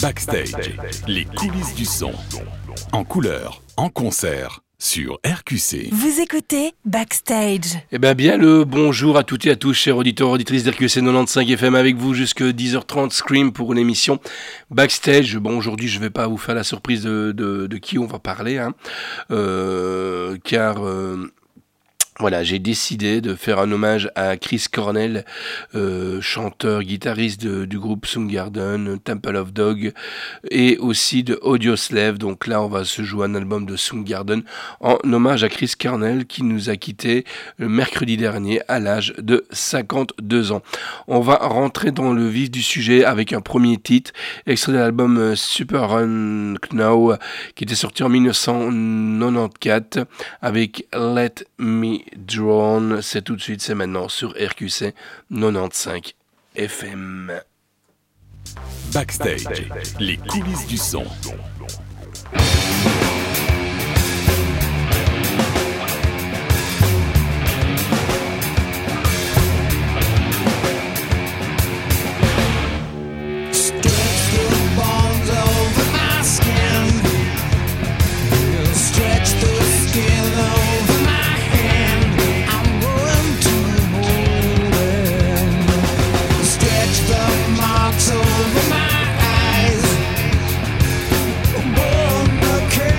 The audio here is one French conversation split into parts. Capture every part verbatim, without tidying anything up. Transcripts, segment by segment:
Backstage, les coulisses du son. En couleur, en concert, sur R Q C. Vous écoutez Backstage. Eh bien, bien le bonjour à toutes et à tous, chers auditeurs, auditrices d'R Q C quatre-vingt-quinze F M, avec vous jusqu'à dix heures trente, Scream pour l'émission Backstage. Bon, aujourd'hui, je ne vais pas vous faire la surprise de, de, de qui on va parler, hein, euh, car... Euh, Voilà, j'ai décidé de faire un hommage à Chris Cornell, euh, chanteur, guitariste de, du groupe Soundgarden, Temple of Dog, et aussi de Audioslave. Donc là, on va se jouer un album de Soundgarden en hommage à Chris Cornell qui nous a quittés le mercredi dernier à l'âge de cinquante-deux ans. On va rentrer dans le vif du sujet avec un premier titre, extrait de l'album Super Run Now, qui était sorti en dix-neuf cent quatre-vingt-quatorze avec Let Me Drone. C'est tout de suite, c'est maintenant sur R Q C quatre-vingt-quinze F M. Backstage, les coulisses du son. Over my eyes, born the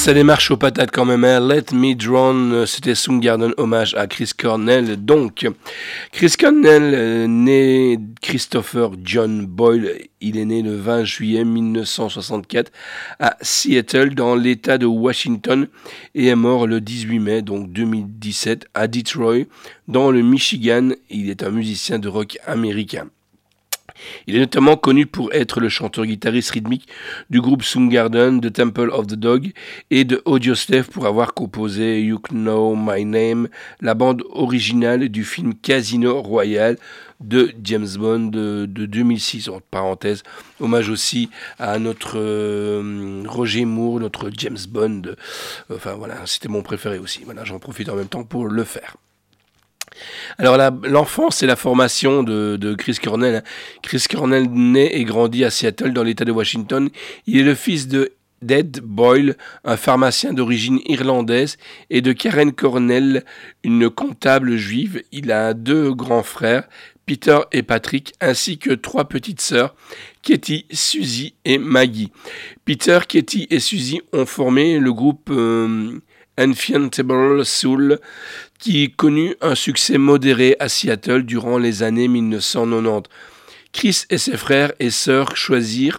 Ça démarche aux patates quand même, hein. Let Me Drown, c'était Soundgarden, hommage à Chris Cornell. Donc, Chris Cornell, euh, né Christopher John Boyle, il est né le vingt juillet mille neuf cent soixante-quatre à Seattle, dans l'État de Washington, et est mort le dix-huit mai donc deux mille dix-sept à Detroit, dans le Michigan. Il est un musicien de rock américain. Il est notamment connu pour être le chanteur-guitariste rythmique du groupe Soundgarden, The Temple of the Dog, et de Audioslave pour avoir composé You Know My Name, la bande originale du film Casino Royale de James Bond de, de deux mille six, entre parenthèses, hommage aussi à notre euh, Roger Moore, notre James Bond. Enfin voilà, c'était mon préféré aussi. Voilà, j'en profite en même temps pour le faire. Alors la, l'enfance et la formation de, de Chris Cornell. Chris Cornell naît et grandit à Seattle dans l'État de Washington. Il est le fils de d'Ed Boyle, un pharmacien d'origine irlandaise, et de Karen Cornell, une comptable juive. Il a deux grands frères, Peter et Patrick, ainsi que trois petites sœurs, Katie, Suzy et Maggie. Peter, Katie et Suzy ont formé le groupe euh, Infantable Soul, qui connut un succès modéré à Seattle durant les années mille neuf cent quatre-vingt-dix. Chris et ses frères et sœurs choisirent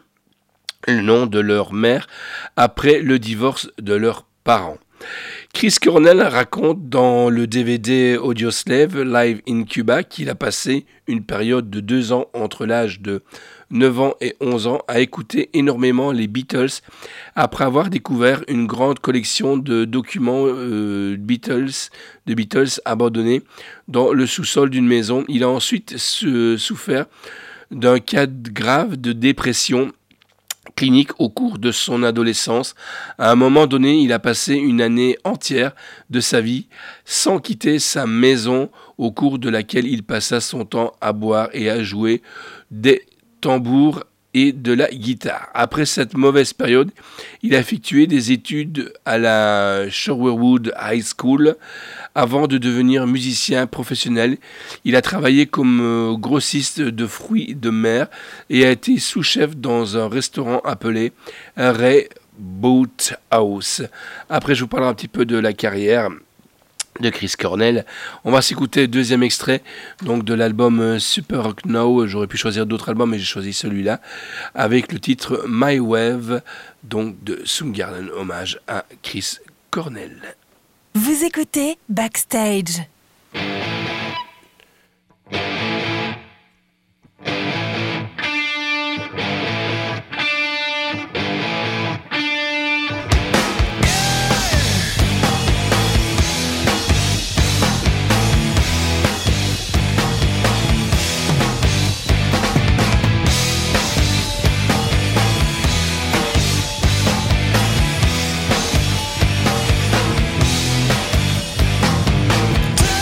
le nom de leur mère après le divorce de leurs parents. Chris Cornell raconte dans le D V D Audioslave Live in Cuba qu'il a passé une période de deux ans entre l'âge de neuf ans et onze ans à écouter énormément les Beatles après avoir découvert une grande collection de documents euh, Beatles, de Beatles abandonnés dans le sous-sol d'une maison. Il a ensuite su- souffert d'un cas grave de dépression clinique au cours de son adolescence. À un moment donné, il a passé une année entière de sa vie sans quitter sa maison, au cours de laquelle il passa son temps à boire et à jouer des tambours et de la guitare. Après cette mauvaise période, il a effectué des études à la Shorewood High School avant de devenir musicien professionnel. Il a travaillé comme euh, grossiste de fruits de mer et a été sous-chef dans un restaurant appelé Ray Boathouse. Après, je vous parlerai un petit peu de la carrière de Chris Cornell. On va s'écouter le deuxième extrait donc de l'album Super Rock Now. J'aurais pu choisir d'autres albums, mais j'ai choisi celui-là avec le titre My Wave, donc de Soundgarden, hommage à Chris Cornell. Vous écoutez Backstage. Turn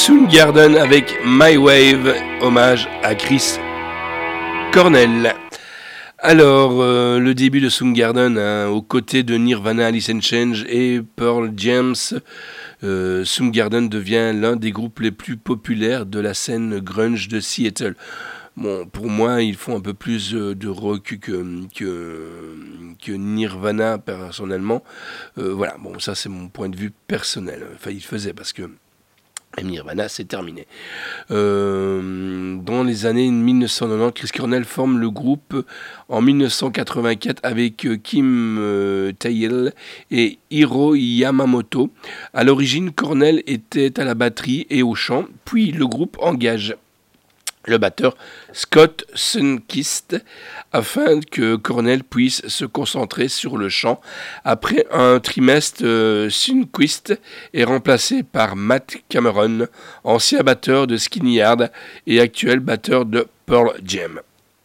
Soundgarden avec My Wave, hommage à Chris Cornell. Alors, euh, le début de Soundgarden, hein, aux côtés de Nirvana, Alice in Chains et Pearl Jam, euh, Soundgarden devient l'un des groupes les plus populaires de la scène grunge de Seattle. Bon, pour moi, ils font un peu plus de rock que, que, que Nirvana, personnellement. Euh, voilà, bon, ça c'est mon point de vue personnel. Enfin, ils faisaient parce que Nirvana, c'est terminé. Euh, dans les années mille neuf cent quatre-vingt-dix, Chris Cornell forme le groupe en mille neuf cent quatre-vingt-quatre avec Kim euh, Thayil et Hiro Yamamoto. À l'origine, Cornell était à la batterie et au chant, puis le groupe engage le batteur Scott Sundquist afin que Cornell puisse se concentrer sur le chant. Après un trimestre, euh, Sundquist est remplacé par Matt Cameron, ancien batteur de Skinny Yard et actuel batteur de Pearl Jam.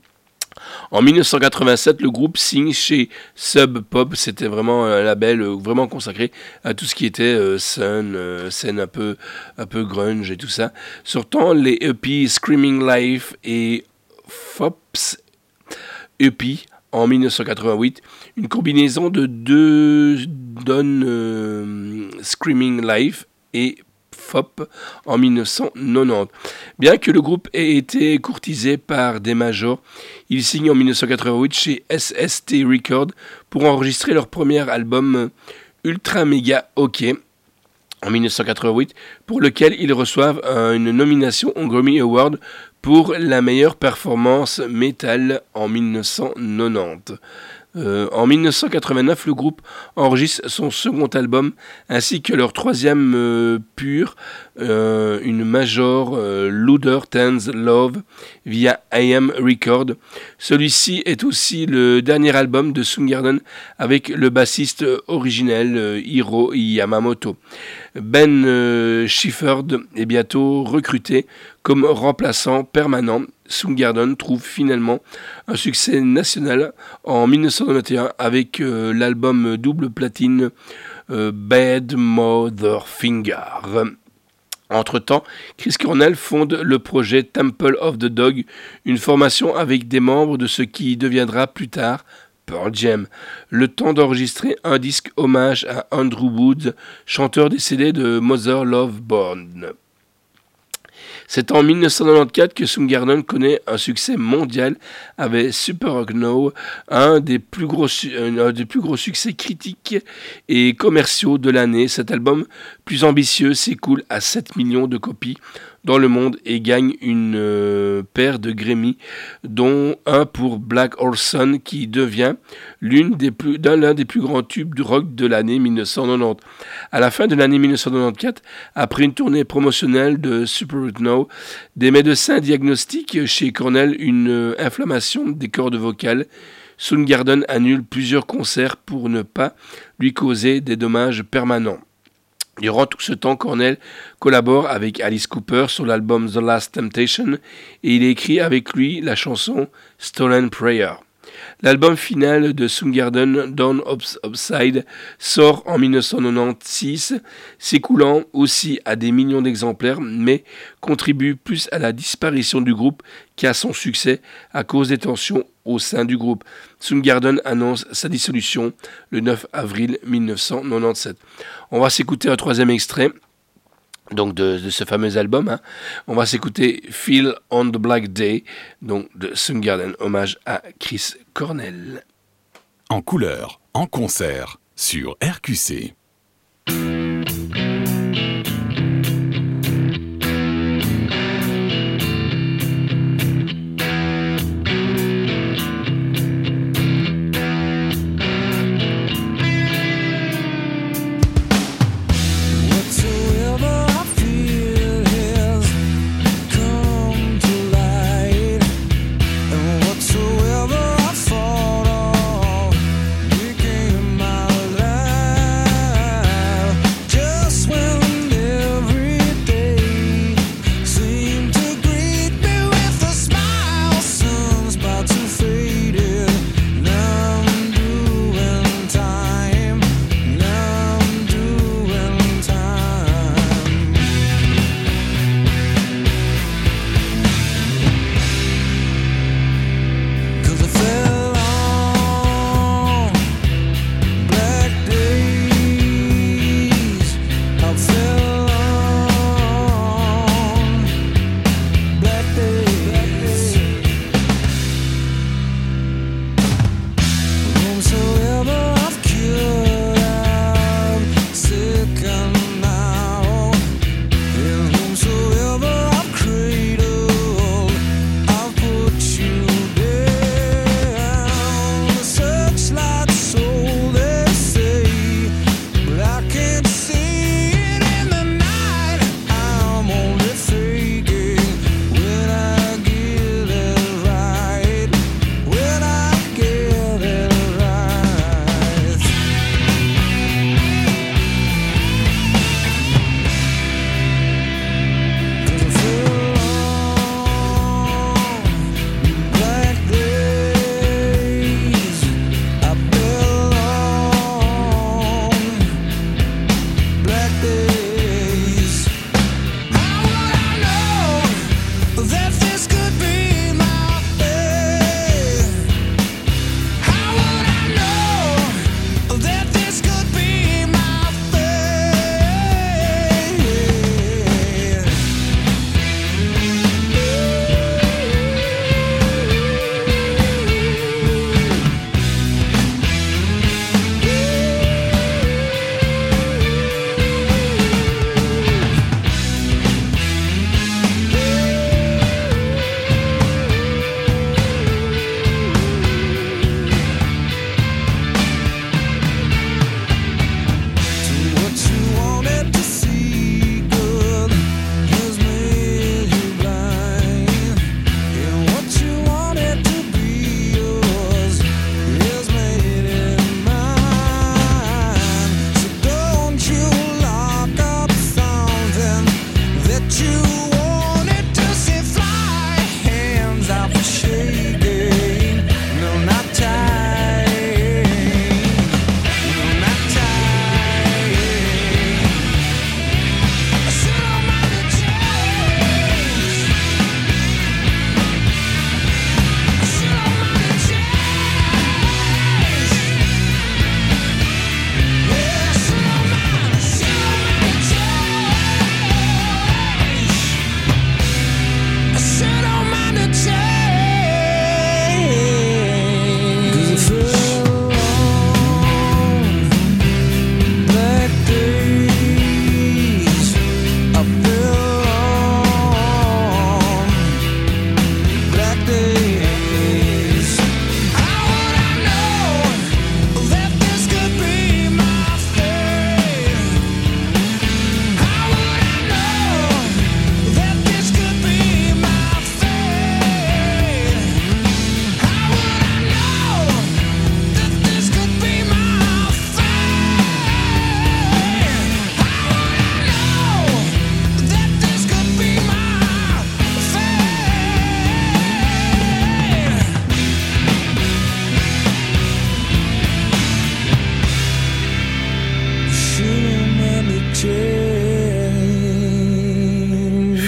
En mille neuf cent quatre-vingt-sept, le groupe signe chez Sub Pop. C'était vraiment un label vraiment consacré à tout ce qui était euh, Sun, euh, scène un peu, un peu grunge et tout ça. Sortant les E P Screaming Life et Fops E P en mille neuf cent quatre-vingt-huit, une combinaison de deux donne euh, Screaming Life et Fop en mille neuf cent quatre-vingt-dix. Bien que le groupe ait été courtisé par des majors, ils signent en mille neuf cent quatre-vingt-huit chez S S T Records pour enregistrer leur premier album Ultra Mega OK en mille neuf cent quatre-vingt-huit, pour lequel ils reçoivent une nomination au Grammy Award pour la meilleure performance métal en mille neuf cent quatre-vingt-dix. Euh, en mille neuf cent quatre-vingt-neuf, le groupe enregistre son second album ainsi que leur troisième euh, pur, euh, une major euh, Louder Than Love via I Am Record. Celui-ci est aussi le dernier album de Soundgarden avec le bassiste originel euh, Hiro Yamamoto. Ben euh, Shepherd est bientôt recruté comme remplaçant permanent. Soundgarden trouve finalement un succès national en mille neuf cent quatre-vingt-onze avec euh, l'album double platine euh, Bad Mother Finger. Entre-temps, Chris Cornell fonde le projet Temple of the Dog, une formation avec des membres de ce qui deviendra plus tard Pearl Jam. Le temps d'enregistrer un disque hommage à Andrew Wood, chanteur décédé de Mother Love Bone. C'est en mille neuf cent quatre-vingt-quatorze que Soundgarden connaît un succès mondial avec Super Unknown, un des plus gros, un des plus gros succès critiques et commerciaux de l'année. Cet album, plus ambitieux, s'écoule à sept millions de copies dans le monde et gagne une euh, paire de Grammy, dont un pour Black Orson, qui devient l'une des plus, d'un l'un des plus grands tubes du rock de l'année mille neuf cent quatre-vingt-dix. À la fin de l'année mille neuf cent quatre-vingt-quatorze, après une tournée promotionnelle de Super Unknown, des médecins diagnostiquent chez Cornell une euh, inflammation des cordes vocales. Soundgarden annule plusieurs concerts pour ne pas lui causer des dommages permanents. Durant tout ce temps, Cornell collabore avec Alice Cooper sur l'album The Last Temptation et il écrit avec lui la chanson Stolen Prayer. L'album final de Soundgarden, Down Upside, sort en mille neuf cent quatre-vingt-seize, s'écoulant aussi à des millions d'exemplaires, mais contribue plus à la disparition du groupe qu'à son succès à cause des tensions au sein du groupe. Soundgarden annonce sa dissolution le neuf avril mille neuf cent quatre-vingt-dix-sept. On va s'écouter un troisième extrait donc de, de ce fameux album. Hein. On va s'écouter Feel on the Black Day, donc de Soundgarden, hommage à Chris Cornell. En couleur, en concert, sur R Q C. Whatsoever I thought of became my life.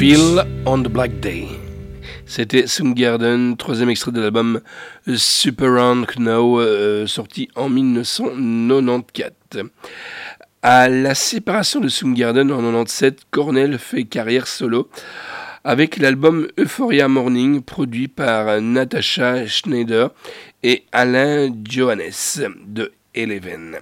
Feel on the Black Day. C'était Soundgarden, troisième extrait de l'album Super Round Now, euh, sorti en dix-neuf cent quatre-vingt-quatorze. À la séparation de Soundgarden en quatre-vingt-dix-sept, Cornell fait carrière solo avec l'album Euphoria Morning, produit par Natasha Schneider et Alain Johannes de Eleven.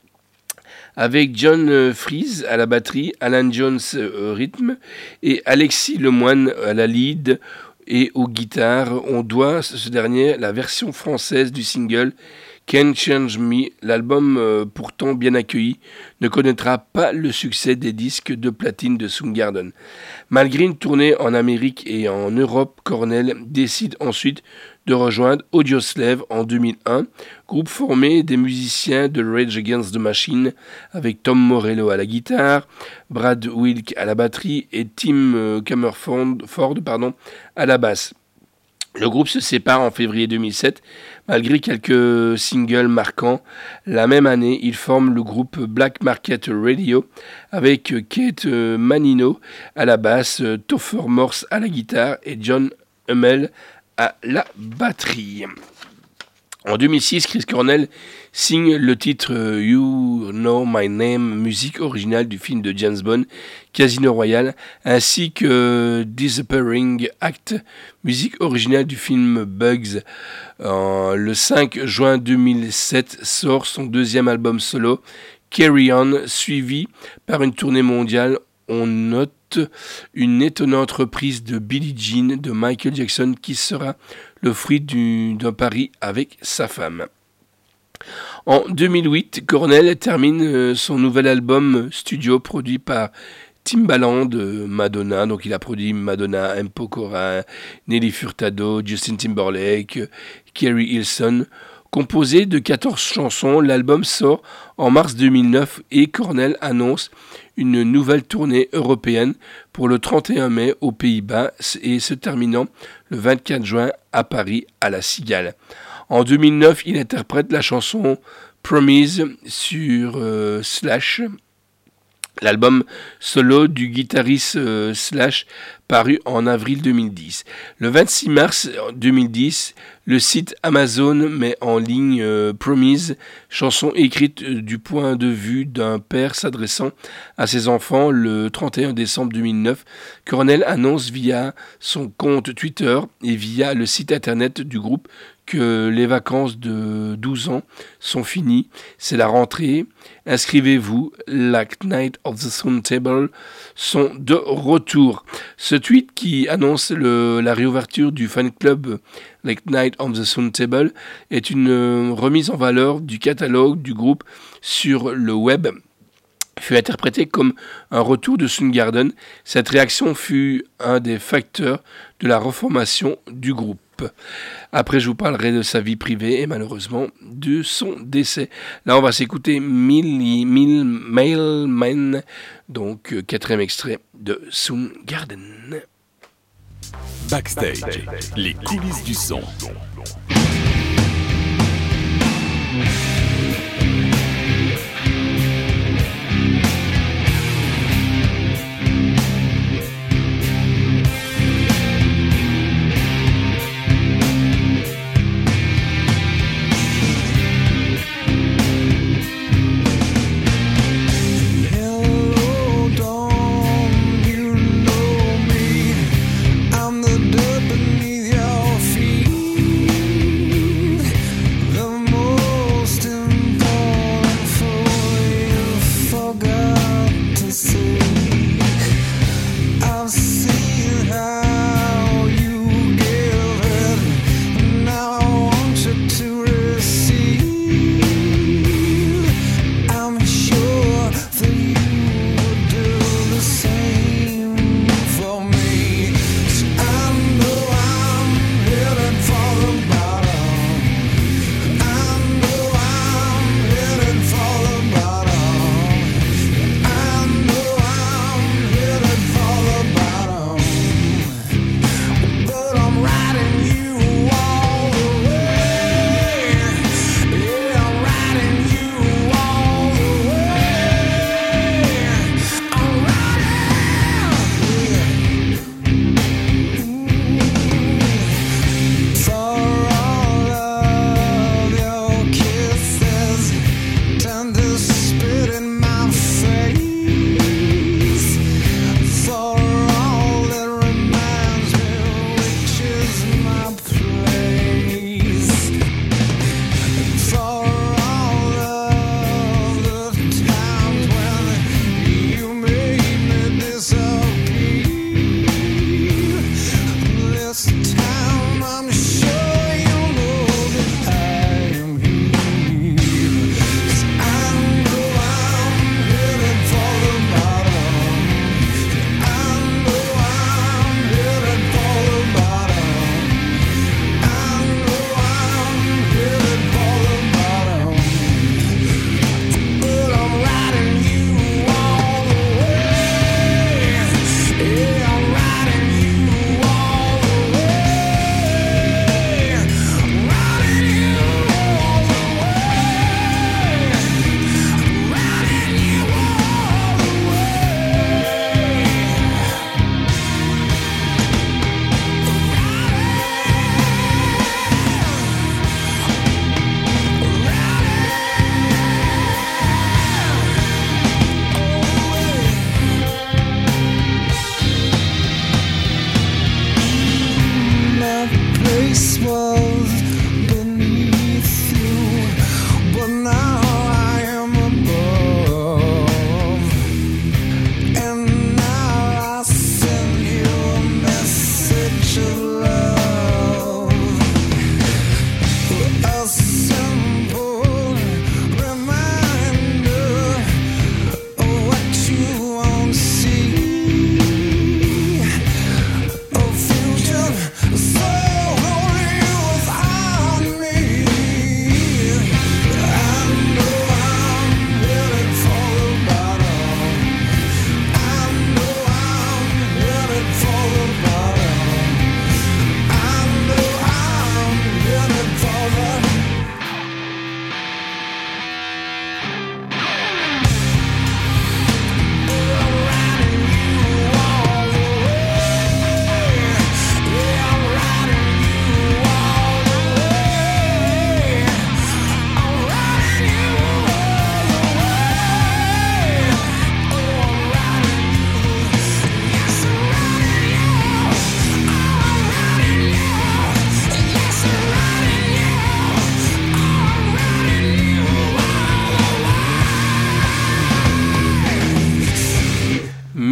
Avec John Fries à la batterie, Alan Jones au rythme et Alexis Lemoine à la lead et aux guitares, on doit ce dernier la version française du single Can't Change Me. L'album, euh, pourtant bien accueilli, ne connaîtra pas le succès des disques de platine de Soundgarden. Malgré une tournée en Amérique et en Europe, Cornell décide ensuite de rejoindre Audioslave en deux mille un, groupe formé des musiciens de Rage Against the Machine, avec Tom Morello à la guitare, Brad Wilk à la batterie et Tim Camerford Ford, pardon, à la basse. Le groupe se sépare en février deux mille sept, malgré quelques singles marquants. La même année, ils forment le groupe Black Market Radio avec Kate Manino à la basse, Topher Morse à la guitare et John Hummel à la batterie. En deux mille six, Chris Cornell signe le titre You Know My Name, musique originale du film de James Bond, Casino Royale, ainsi que Disappearing Act, musique originale du film Bugs. Euh, le cinq juin deux mille sept sort son deuxième album solo, Carry On, suivi par une tournée mondiale. On note une étonnante reprise de Billie Jean de Michael Jackson qui sera le fruit du, d'un pari avec sa femme. En deux mille huit, Cornell termine son nouvel album studio produit par Timbaland, Madonna, donc il a produit Madonna, M. Pokora, Nelly Furtado, Justin Timberlake, Kerry Hilson. Composé de quatorze chansons, l'album sort en mars deux mille neuf et Cornell annonce une nouvelle tournée européenne pour le trente et un mai aux Pays-Bas et se terminant le vingt-quatre juin à Paris à la Cigale. En deux mille neuf, il interprète la chanson Promise sur euh, Slash, l'album solo du guitariste euh, Slash, paru en avril deux mille dix. Le vingt-six mars deux mille dix, le site Amazon met en ligne euh, Promise, chanson écrite euh, du point de vue d'un père s'adressant à ses enfants. Le trente et un décembre deux mille neuf, Cornell annonce via son compte Twitter et via le site internet du groupe que les vacances de douze ans sont finies, c'est la rentrée, inscrivez-vous, Late Night of the Sun Table sont de retour. Ce tweet qui annonce le, la réouverture du fan club Late Night of the Sun Table est une euh, remise en valeur du catalogue du groupe sur le web, fut interprété comme un retour de Soundgarden. Cette réaction fut un des facteurs de la reformation du groupe. Après, je vous parlerai de sa vie privée et malheureusement de son décès. Là, on va s'écouter Mille Mailman, donc quatrième extrait de Soundgarden. Backstage, les coulisses du son. I'm the dirt beneath your feet.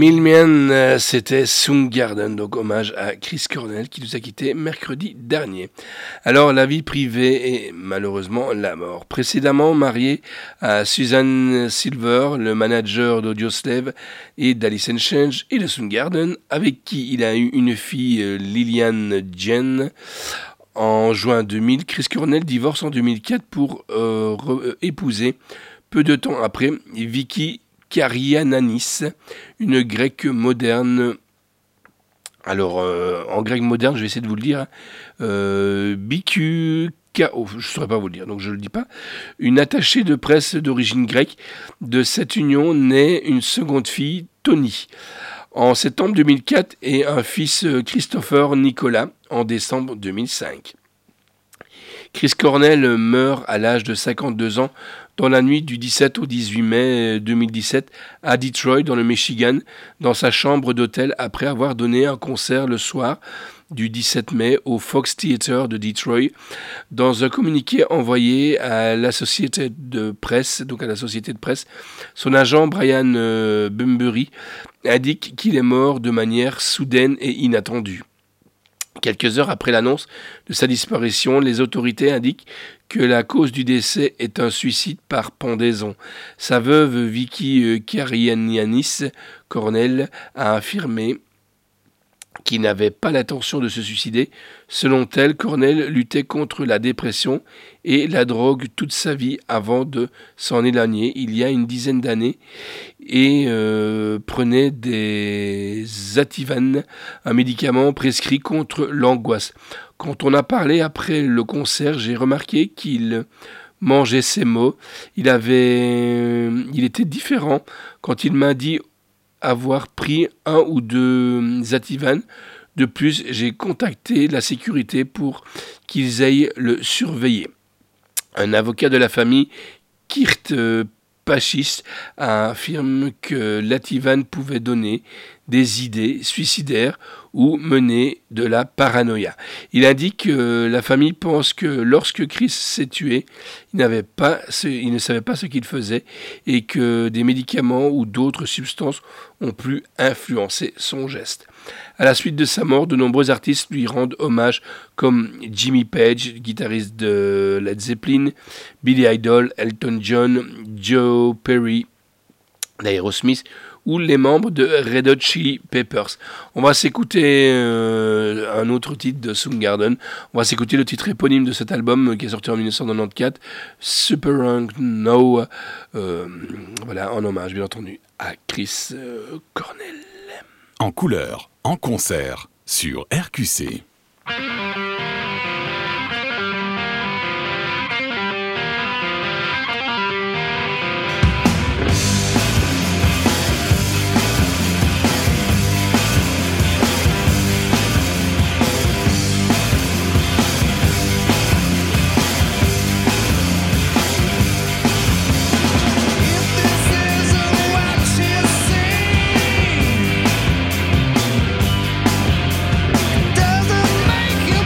Millman, c'était Soundgarden, donc hommage à Chris Cornell qui nous a quittés mercredi dernier. Alors la vie privée et malheureusement la mort. Précédemment marié à Suzanne Silver, le manager d'Audioslave et d'Alice in Chains et de Soundgarden, avec qui il a eu une fille, Lillian Jen. En juin deux mille, Chris Cornell divorce en deux mille quatre pour euh, re- épouser, peu de temps après, Vicky Kariananis, une grecque moderne. Alors, euh, en grec moderne, je vais essayer de vous le dire. Hein. Euh, Biku, oh, je ne saurais pas vous le dire, donc je ne le dis pas. Une attachée de presse d'origine grecque. De cette union naît une seconde fille, Tony, en septembre deux mille quatre, et un fils, Christopher Nicolas, en décembre deux mille cinq. Chris Cornell meurt à l'âge de cinquante-deux ans dans la nuit du dix-sept au dix-huit mai deux mille dix-sept à Detroit, dans le Michigan, dans sa chambre d'hôtel après avoir donné un concert le soir du dix-sept mai au Fox Theater de Detroit. Dans un communiqué envoyé à la société de presse, donc à la société de presse, son agent Brian euh, Bumbury indique qu'il est mort de manière soudaine et inattendue. Quelques heures après l'annonce de sa disparition, les autorités indiquent que la cause du décès est un suicide par pendaison. Sa veuve, Vicky Karianianis Cornell, a affirmé qu'il n'avait pas l'intention de se suicider. Selon elle, Cornell luttait contre la dépression et la drogue toute sa vie avant de s'en éloigner il y a une dizaine d'années et euh, prenait des Ativan, un médicament prescrit contre l'angoisse. Quand on a parlé après le concert, j'ai remarqué qu'il mangeait ses mots. Il avait, il était différent quand il m'a dit avoir pris un ou deux Ativan. De plus, j'ai contacté la sécurité pour qu'ils aillent le surveiller. Un avocat de la famille, Kirt Pachis, affirme que l'Ativan pouvait donner des idées suicidaires ou mener de la paranoïa. Il indique que la famille pense que lorsque Chris s'est tué, il, n'avait pas ce, il ne savait pas ce qu'il faisait et que des médicaments ou d'autres substances ont pu influencer son geste. À la suite de sa mort, de nombreux artistes lui rendent hommage comme Jimmy Page, guitariste de Led Zeppelin, Billy Idol, Elton John, Joe Perry d'Aerosmith ou les membres de Red Hot Chili Peppers. On va s'écouter euh, un autre titre de Soundgarden. On va s'écouter le titre éponyme de cet album qui est sorti en dix-neuf cent quatre-vingt-quatorze, Super No, euh, voilà, en hommage bien entendu à Chris euh, Cornell. En couleur, en concert, sur R Q C. Doesn't make you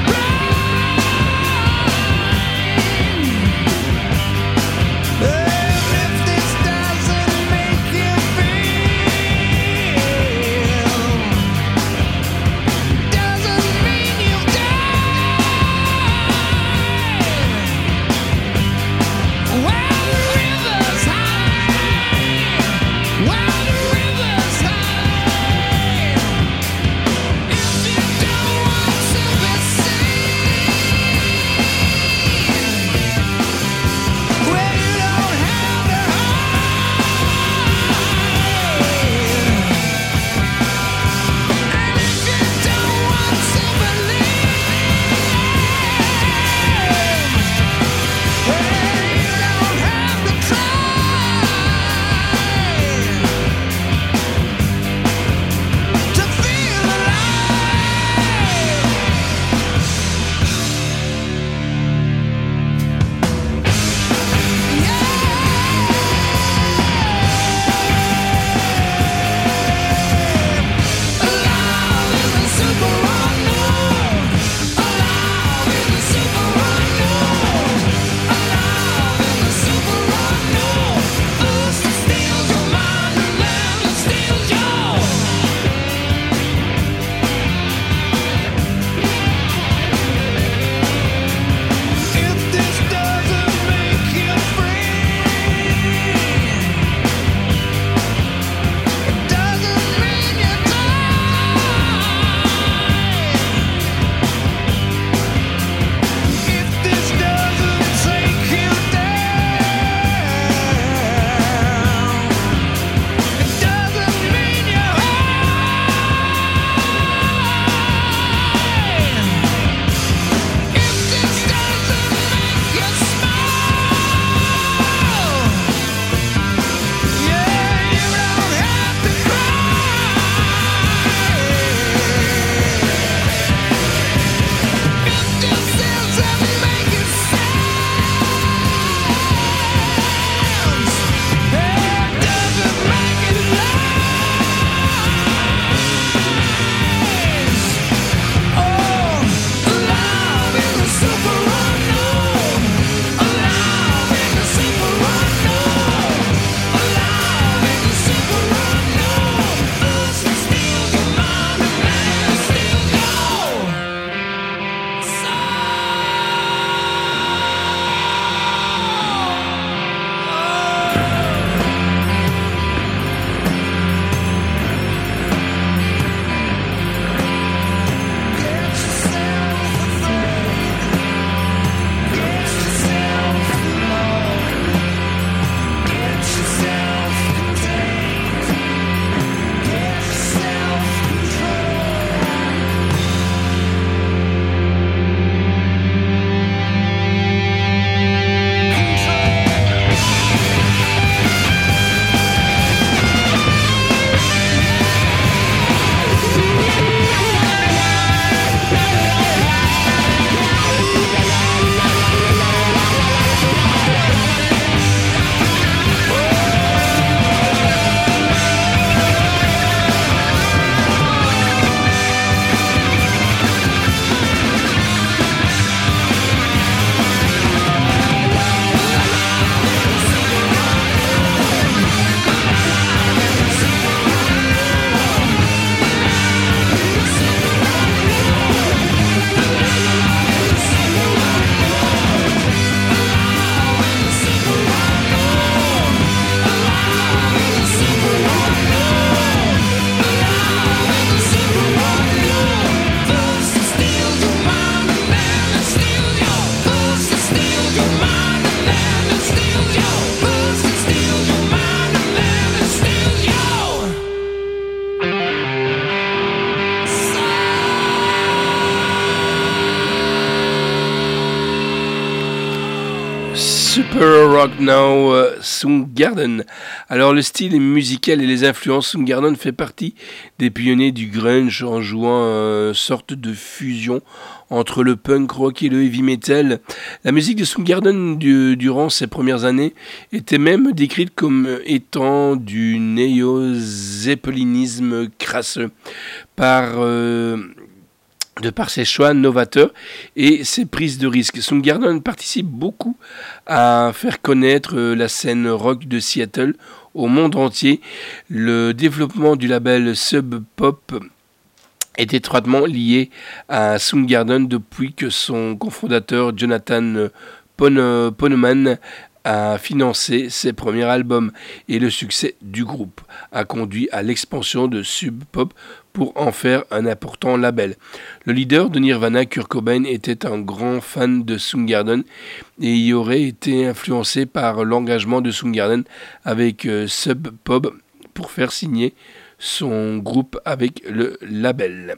Emperor Rock Now, uh, Soundgarden. Alors le style musical et les influences, Soundgarden fait partie des pionniers du grunge en jouant une sorte de fusion entre le punk rock et le heavy metal. La musique de Soundgarden du, durant ses premières années était même décrite comme étant du néo-zeppelinisme crasseux par... Euh, de par ses choix novateurs et ses prises de risques. Soundgarden participe beaucoup à faire connaître la scène rock de Seattle au monde entier. Le développement du label Sub Pop est étroitement lié à Soundgarden depuis que son cofondateur Jonathan Pon- Poneman a financé ses premiers albums et le succès du groupe a conduit à l'expansion de Sub Pop pour en faire un important label. Le leader de Nirvana, Kurt Cobain, était un grand fan de Soundgarden et y aurait été influencé par l'engagement de Soundgarden avec euh, Sub Pop pour faire signer son groupe avec le label.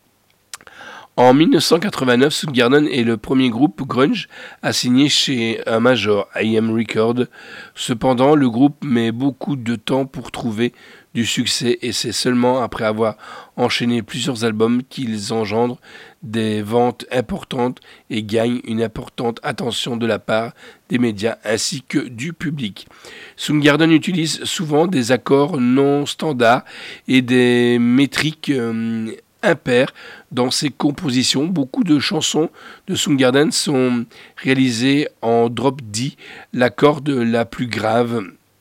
En dix-neuf cent quatre-vingt-neuf, Soundgarden est le premier groupe grunge à signer chez un major, I M Records. Cependant, le groupe met beaucoup de temps pour trouver du succès et c'est seulement après avoir enchaîné plusieurs albums qu'ils engendrent des ventes importantes et gagnent une importante attention de la part des médias ainsi que du public. Soundgarden utilise souvent des accords non standards et des métriques euh, impair dans ses compositions. Beaucoup de chansons de Soundgarden sont réalisées en drop D, la corde la plus grave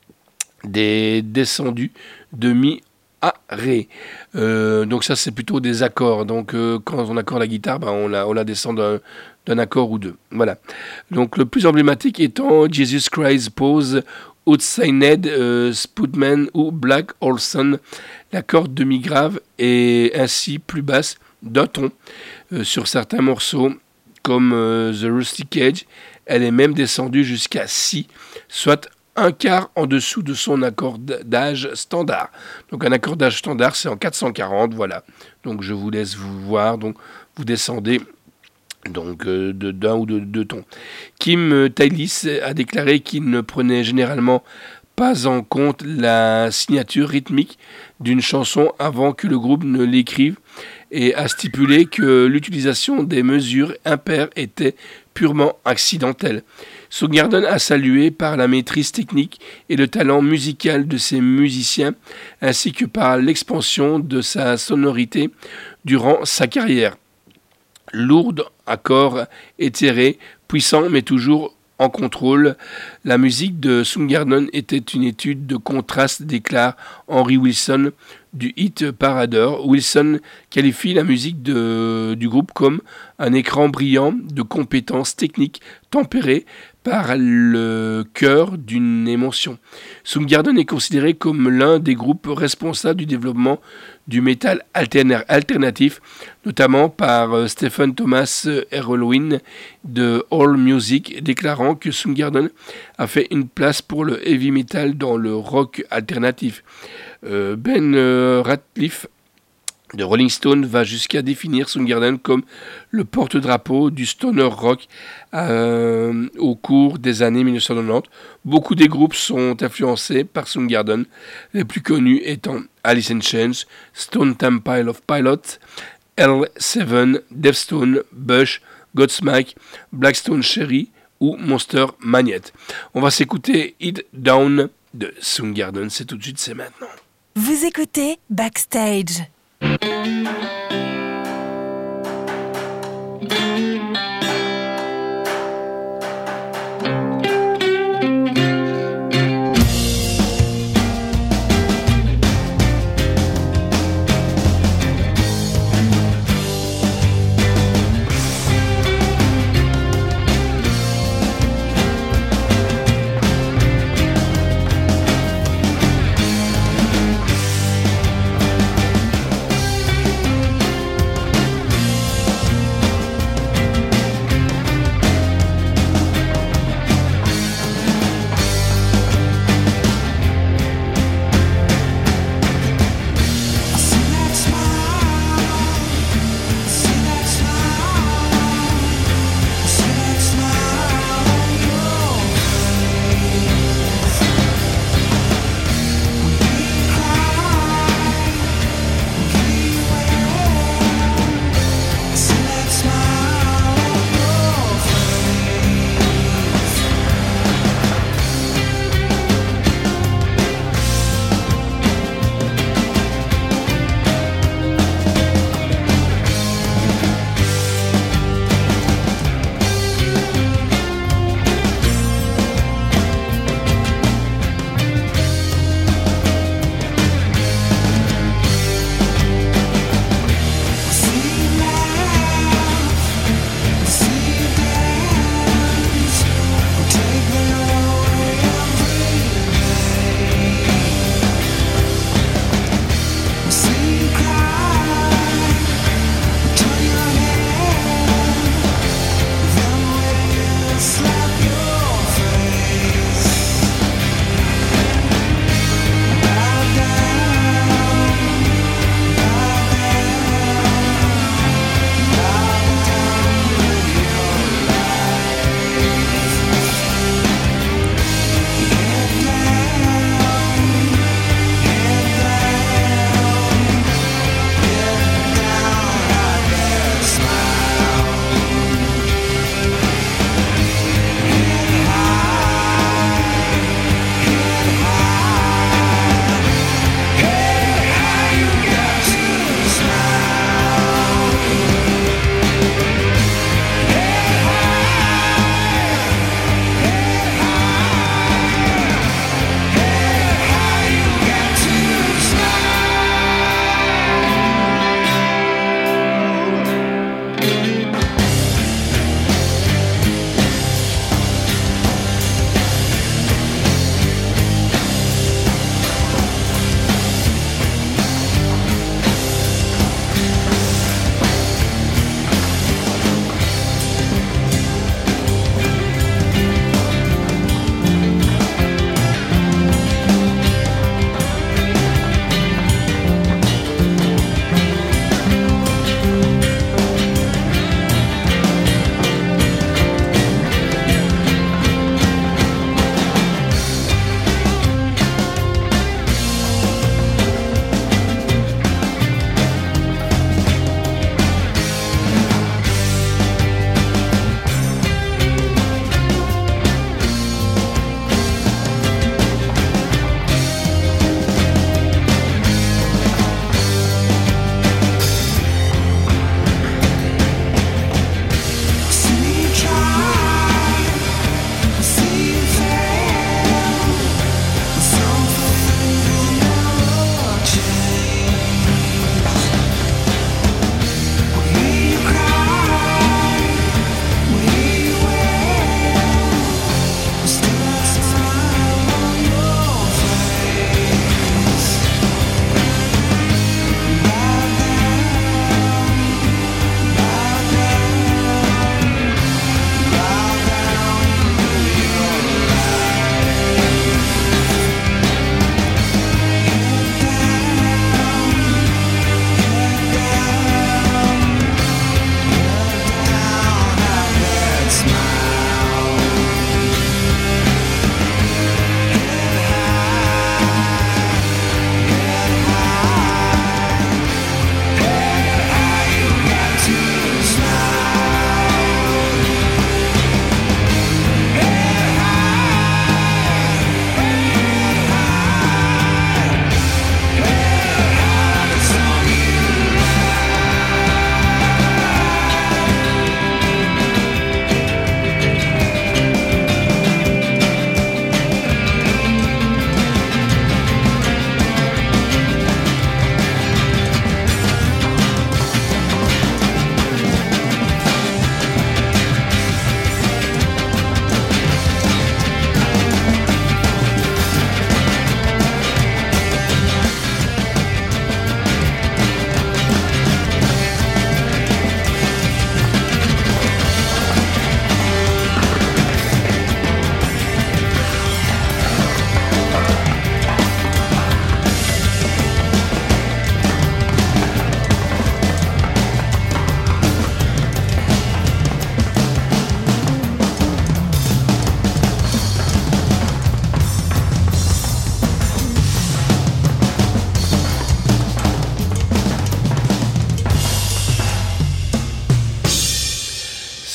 des descendus de mi à ré. Euh, donc ça c'est plutôt des accords. Donc euh, quand on accorde la guitare, ben, on, la, on la descend d'un, d'un accord ou deux. Voilà. Donc le plus emblématique étant Jesus Christ Pose, Outside euh, Spudman ou Black Olson. La corde demi-grave est ainsi plus basse d'un ton. Euh, sur certains morceaux, comme euh, The Rusty Cage, elle est même descendue jusqu'à si, soit un quart en dessous de son accordage standard. Donc un accordage standard, c'est en quatre cent quarante, voilà. Donc je vous laisse vous voir, donc vous descendez donc euh, de, d'un ou de deux tons. Kim Thaylis a déclaré qu'il ne prenait généralement pas en compte la signature rythmique d'une chanson avant que le groupe ne l'écrive et a stipulé que l'utilisation des mesures impaires était purement accidentelle. Soundgarden a salué par la maîtrise technique et le talent musical de ses musiciens ainsi que par l'expansion de sa sonorité durant sa carrière. Lourde, accords éthérés, puissant mais toujours en contrôle. La musique de Soundgarden était une étude de contraste, déclare Henry Wilson du Hit Parader. Wilson qualifie la musique de, du groupe comme un écran brillant de compétences techniques tempérées par le cœur d'une émotion. Soundgarden est considéré comme l'un des groupes responsables du développement du métal alterna- alternatif, notamment par euh, Stephen Thomas Erlewine de AllMusic, déclarant que Soundgarden a fait une place pour le heavy metal dans le rock alternatif. Euh, Ben euh, Ratcliffe de Rolling Stone va jusqu'à définir Soundgarden comme le porte-drapeau du stoner rock euh, au cours des années dix-neuf cent quatre-vingt-dix. Beaucoup des groupes sont influencés par Soundgarden, les plus connus étant Alice in Chains, Stone Temple of Pilots, L sept, Deftones, Bush, Godsmack, Blackstone Cherry ou Monster Magnet. On va s'écouter It Down de Soundgarden, c'est tout de suite, c'est maintenant. Vous écoutez Backstage.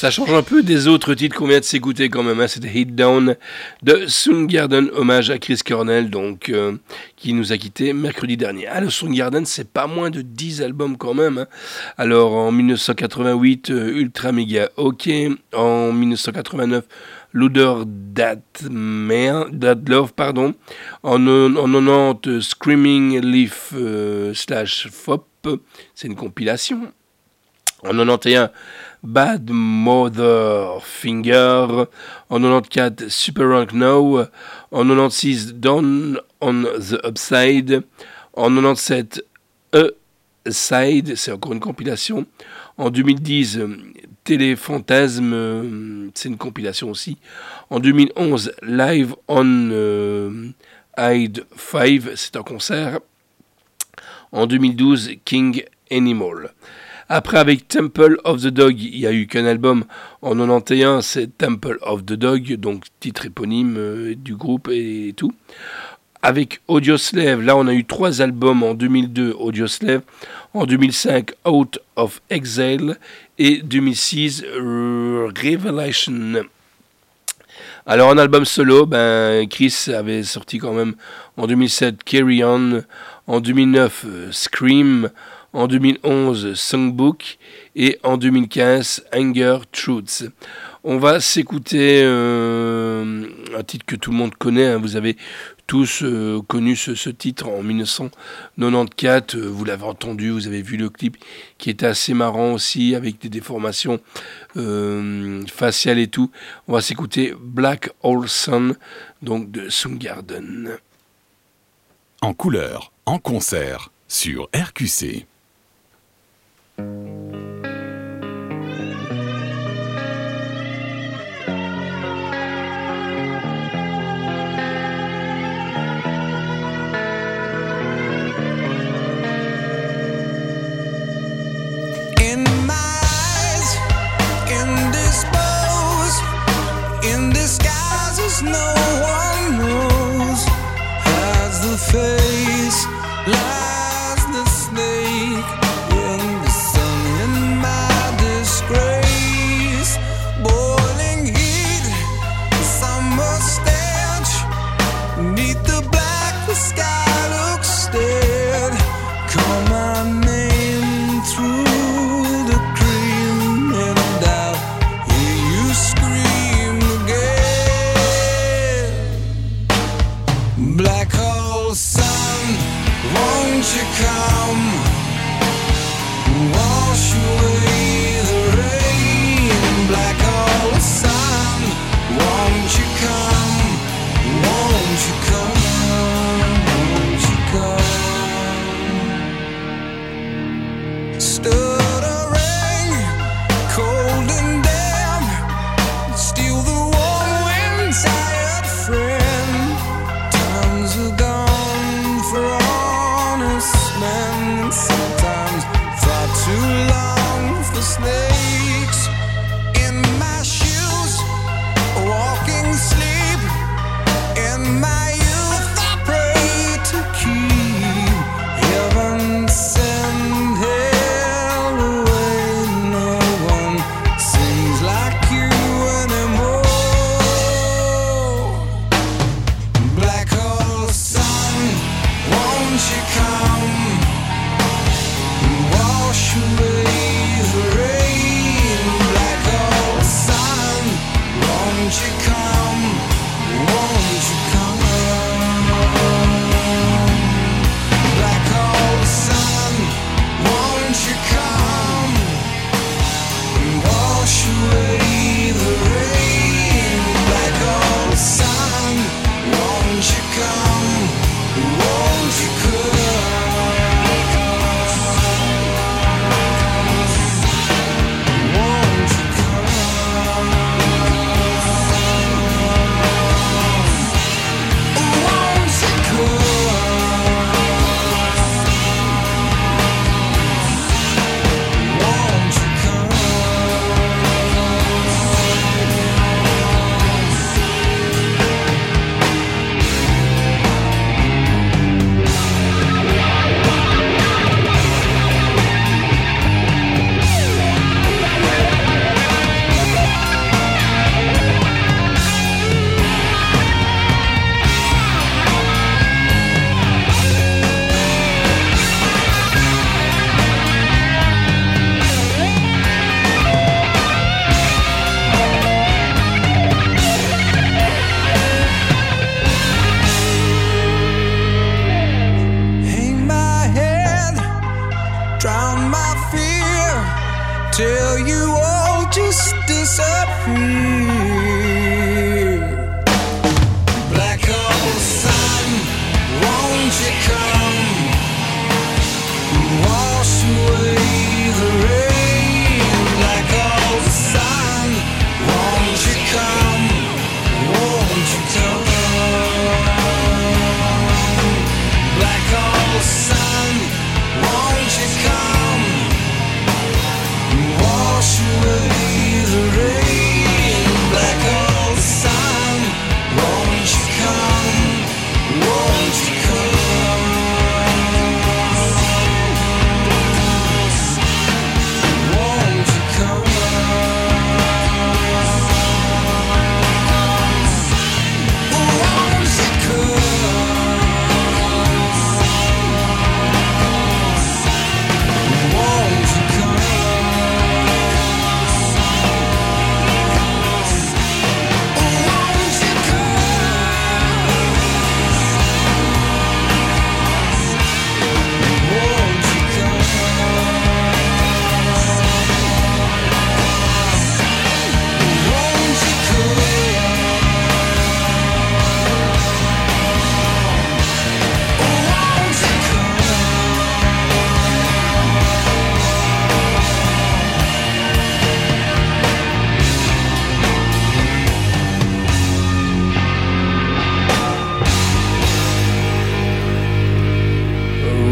Ça change un peu des autres titres qu'on vient de s'écouter quand même. Hein. C'était Hit Down de Soundgarden, hommage à Chris Cornell, donc, euh, qui nous a quittés mercredi dernier. Ah, le Soundgarden, c'est pas moins de dix albums quand même. Hein. Alors, en dix-neuf cent quatre-vingt-huit, euh, Ultra Mega OK. En dix-neuf cent quatre-vingt-neuf, Louder That, That Love, pardon. En, en quatre-vingt-dix, Screaming Leaf euh, slash Fop, c'est une compilation. En quatre-vingt-onze, Bad Mother Finger. En quatre-vingt-quatorze, Super Rank Now. En quatre-vingt-seize, Down on the Upside. En quatre-vingt-dix-sept, A Side, c'est encore une compilation. En deux mille dix, Téléfantasme, c'est une compilation aussi. En deux mille onze, Live on euh, Hyde cinq, c'est un concert. En deux mille douze, King Animal. Après, avec Temple of the Dog, il n'y a eu qu'un album. En quatre-vingt-onze, c'est Temple of the Dog, donc titre éponyme euh, du groupe et tout. Avec Audioslave, là on a eu trois albums. En deux mille deux, Audioslave. En deux mille cinq, Out of Exile. Et deux mille six, Revelation. Alors en album solo, ben, Chris avait sorti quand même en deux mille sept Carry On. En deux mille neuf, Scream. En deux mille onze, Songbook, et en deux mille quinze, Anger Truths. On va s'écouter euh, un titre que tout le monde connaît, hein. Vous avez tous euh, connu ce, ce titre en dix-neuf cent quatre-vingt-quatorze, euh, vous l'avez entendu, vous avez vu le clip qui était assez marrant aussi, avec des déformations euh, faciales et tout. On va s'écouter Black Hole Sun, donc de Soundgarden. En couleur, en concert, sur R Q C. No one knows, has the face, lies the snake in the sun, in my disgrace, boiling heat, summer stench, neath the black the sky looks dead, call my name through the cream and I'll hear you scream again.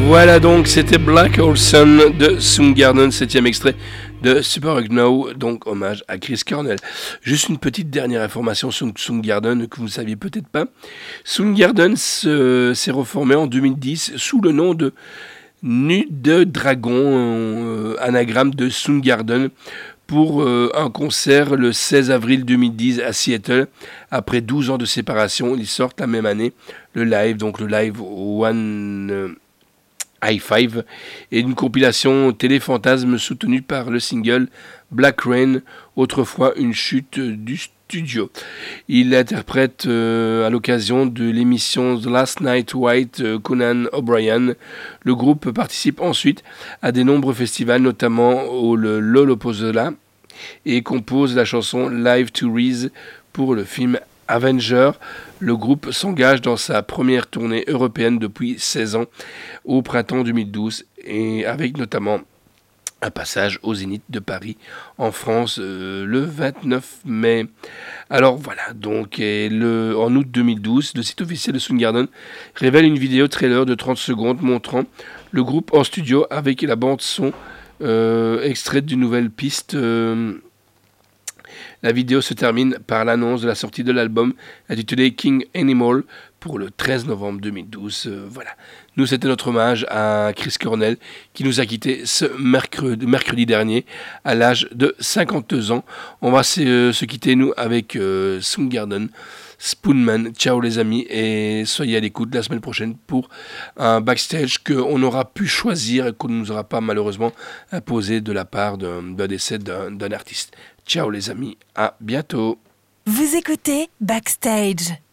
Voilà donc, c'était Black Hole Sun de Soundgarden, septième extrait de Superunknown, donc hommage à Chris Cornell. Juste une petite dernière information sur Soundgarden que vous ne saviez peut-être pas. Soundgarden se, s'est reformé en deux mille dix sous le nom de Nude Dragon, euh, anagramme de Soundgarden, pour euh, un concert le seize avril deux mille dix à Seattle. Après douze ans de séparation, ils sortent la même année le live, donc le live One... Euh, High Five, et une compilation Téléfantasme soutenue par le single Black Rain, autrefois une chute du studio. Il interprète euh, à l'occasion de l'émission The Last Night White euh, Conan O'Brien. Le groupe participe ensuite à de nombreux festivals, notamment au le Lollapalooza, et compose la chanson Live to Reese pour le film Avenger. Le groupe s'engage dans sa première tournée européenne depuis seize ans, au printemps deux mille douze, et avec notamment un passage au Zénith de Paris en France euh, le vingt-neuf mai. Alors voilà, donc et le, en août deux mille douze, le site officiel de Soundgarden révèle une vidéo trailer de trente secondes montrant le groupe en studio avec la bande son euh, extraite d'une nouvelle piste. Euh, La vidéo se termine par l'annonce de la sortie de l'album intitulé King Animal pour le treize novembre deux mille douze. Euh, voilà. Nous, c'était notre hommage à Chris Cornell qui nous a quittés ce mercredi, mercredi dernier à l'âge de cinquante-deux ans. On va se, euh, se quitter, nous, avec euh, Soundgarden, Spoonman. Ciao les amis, et soyez à l'écoute la semaine prochaine pour un backstage qu'on aura pu choisir et qu'on ne nous aura pas malheureusement imposé de la part d'un, d'un décès d'un, d'un artiste. Ciao les amis, à bientôt. Vous écoutez Backstage.